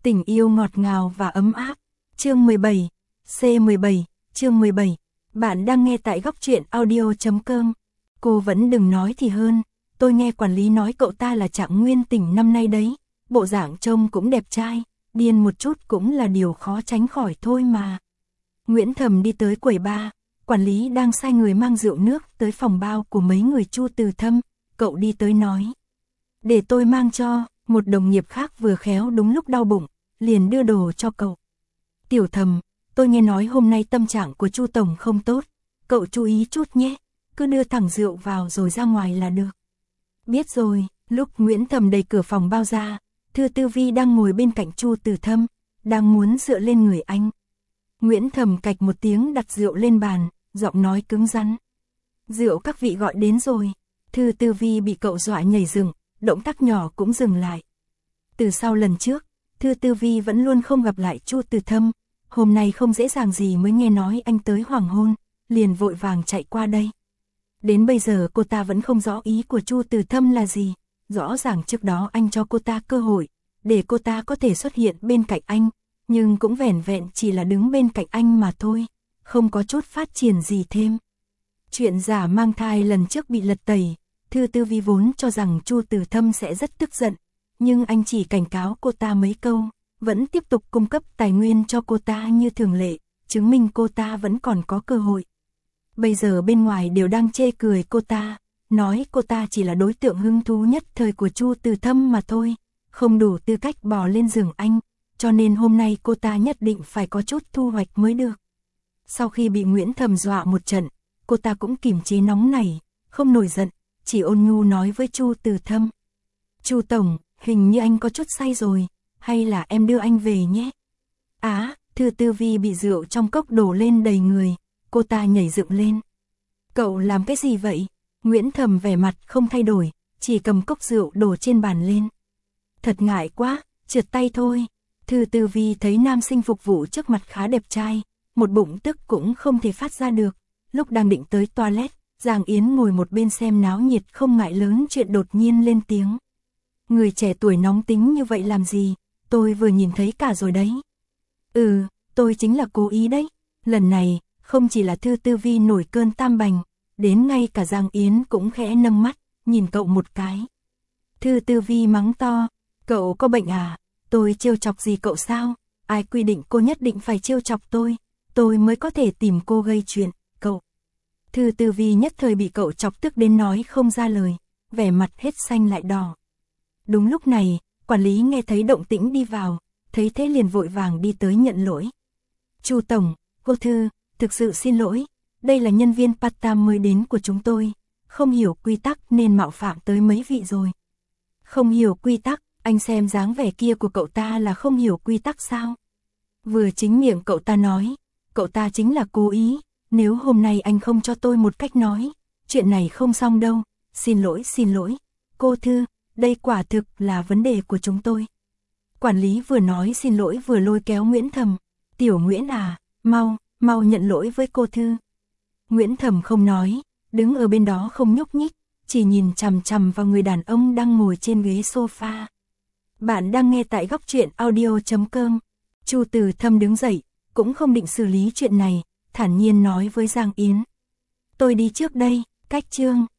Tình yêu ngọt ngào và ấm áp. Chương 17. C17. Chương 17. Bạn đang nghe tại góc truyện audio.com. Cô vẫn đừng nói thì hơn. Tôi nghe quản lý nói cậu ta là Trạng Nguyên Tỉnh năm nay đấy. Bộ dạng trông cũng đẹp trai. Điên một chút cũng là điều khó tránh khỏi thôi mà. Nguyễn Thầm đi tới quầy bar. Quản lý đang sai người mang rượu nước tới phòng bao của mấy người Chu Từ Thâm. Cậu đi tới nói: để tôi mang cho. Một đồng nghiệp khác vừa khéo đúng lúc đau bụng, liền đưa đồ cho cậu. Tiểu Thầm, tôi nghe nói hôm nay tâm trạng của Chu Tổng không tốt. Cậu chú ý chút nhé. Cứ đưa thẳng rượu vào rồi ra ngoài là được. Biết rồi. Lúc Nguyễn Thầm đẩy cửa phòng bao ra, Thư Tư Vi đang ngồi bên cạnh Chu Từ Thâm, đang muốn dựa lên người anh. Nguyễn Thầm cạch một tiếng đặt rượu lên bàn, giọng nói cứng rắn: rượu các vị gọi đến rồi. Thư Tư Vi bị cậu dọa nhảy dựng, động tác nhỏ cũng dừng lại. Từ sau lần trước, Thư Tư Vi vẫn luôn không gặp lại Chu Từ Thâm, hôm nay không dễ dàng gì mới nghe nói anh tới hoàng hôn, liền vội vàng chạy qua đây. Đến bây giờ cô ta vẫn không rõ ý của Chu Từ Thâm là gì, rõ ràng trước đó anh cho cô ta cơ hội, để cô ta có thể xuất hiện bên cạnh anh, nhưng cũng vẻn vẹn chỉ là đứng bên cạnh anh mà thôi, không có chút phát triển gì thêm. Chuyện giả mang thai lần trước bị lật tẩy, Thư Tư Vi vốn cho rằng Chu Từ Thâm sẽ rất tức giận, nhưng anh chỉ cảnh cáo cô ta mấy câu, vẫn tiếp tục cung cấp tài nguyên cho cô ta như thường lệ, chứng minh cô ta vẫn còn có cơ hội. Bây giờ bên ngoài đều đang chê cười cô ta, nói cô ta chỉ là đối tượng hứng thú nhất thời của Chu Từ Thâm mà thôi, không đủ tư cách bò lên giường anh, cho nên hôm nay cô ta nhất định phải có chút thu hoạch mới được. Sau khi bị Nguyễn Thầm dọa một trận, cô ta cũng kiềm chế nóng nảy, không nổi giận, chỉ ôn nhu nói với Chu Từ Thâm: Chu Tổng, hình như anh có chút say rồi, hay là em đưa anh về nhé? Thư Tư Vi bị rượu trong cốc đổ lên đầy người, cô ta nhảy dựng lên. Cậu làm cái gì vậy? Nguyễn Thầm vẻ mặt không thay đổi, chỉ cầm cốc rượu đổ trên bàn lên. Thật ngại quá, trượt tay thôi. Thư Tư Vi thấy nam sinh phục vụ trước mặt khá đẹp trai, một bụng tức cũng không thể phát ra được. Lúc đang định tới toilet, Giang Yến ngồi một bên xem náo nhiệt không ngại lớn chuyện đột nhiên lên tiếng: người trẻ tuổi nóng tính như vậy làm gì, tôi vừa nhìn thấy cả rồi đấy. Tôi chính là cố ý đấy. Lần này, không chỉ là Thư Tư Vi nổi cơn tam bành, đến ngay cả Giang Yến cũng khẽ nâng mắt, nhìn cậu một cái. Thư Tư Vi mắng to: cậu có bệnh à? Tôi trêu chọc gì cậu sao? Ai quy định cô nhất định phải trêu chọc tôi mới có thể tìm cô gây chuyện, cậu. Thư Tư Vi nhất thời bị cậu chọc tức đến nói không ra lời, vẻ mặt hết xanh lại đỏ. Đúng lúc này, quản lý nghe thấy động tĩnh đi vào, thấy thế liền vội vàng đi tới nhận lỗi. Chu Tổng, cô Thư, thực sự xin lỗi, đây là nhân viên part-time mới đến của chúng tôi, không hiểu quy tắc nên mạo phạm tới mấy vị rồi. Không hiểu quy tắc, anh xem dáng vẻ kia của cậu ta là không hiểu quy tắc sao? Vừa chính miệng cậu ta nói, cậu ta chính là cố ý, nếu hôm nay anh không cho tôi một cách nói, chuyện này không xong đâu, xin lỗi, cô Thư, đây quả thực là vấn đề của chúng tôi. Quản lý vừa nói xin lỗi vừa lôi kéo Nguyễn Thầm: Tiểu Nguyễn à, mau nhận lỗi với cô Thư. Nguyễn Thầm không nói, đứng ở bên đó không nhúc nhích, chỉ nhìn chằm chằm vào người đàn ông đang ngồi trên ghế sofa. Bạn đang nghe tại góc truyện audio.com. Chu Từ Thâm đứng dậy, cũng không định xử lý chuyện này, thản nhiên nói với Giang Yến: tôi đi trước đây, cách chương.